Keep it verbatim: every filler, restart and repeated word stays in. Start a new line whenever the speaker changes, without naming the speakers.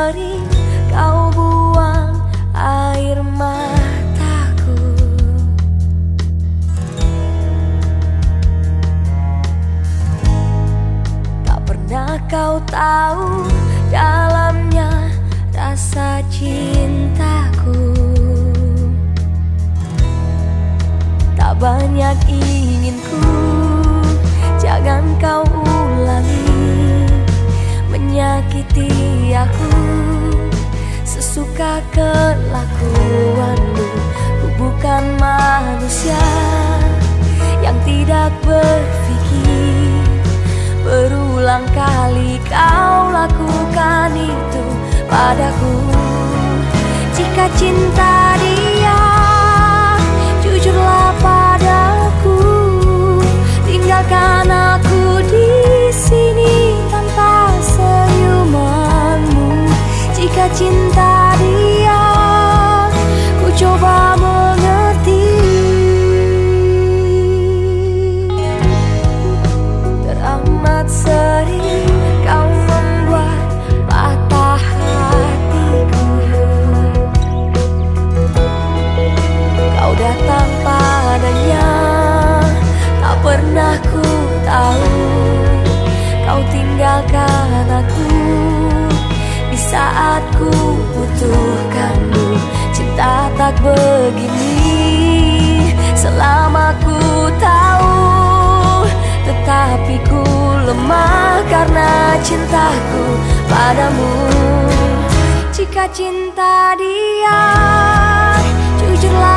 sering kau buang air mataku. Tak pernah kau tahu dalamnya rasa cintaku. Tak banyak inginku, jangan kau ulangi menyakiti aku. Sesuka kelakuanmu, ku bukan manusia yang tidak berpikir. Berulang kali kau lakukan itu padaku. Jika cinta dia, jujurlah padaku. Tinggalkan aku di sini tanpa senyumanmu. Jika cinta dia, ku coba mengerti. Teramat sering kau membuat patah hatiku. Kau datang padanya, tak pernah ku tahu. Kau tinggalkan aku di saat ku butuhkanmu. Cinta tak begini selama ku tahu, tetapi ku lemah karena cintaku padamu. Jika cinta dia, jujurlah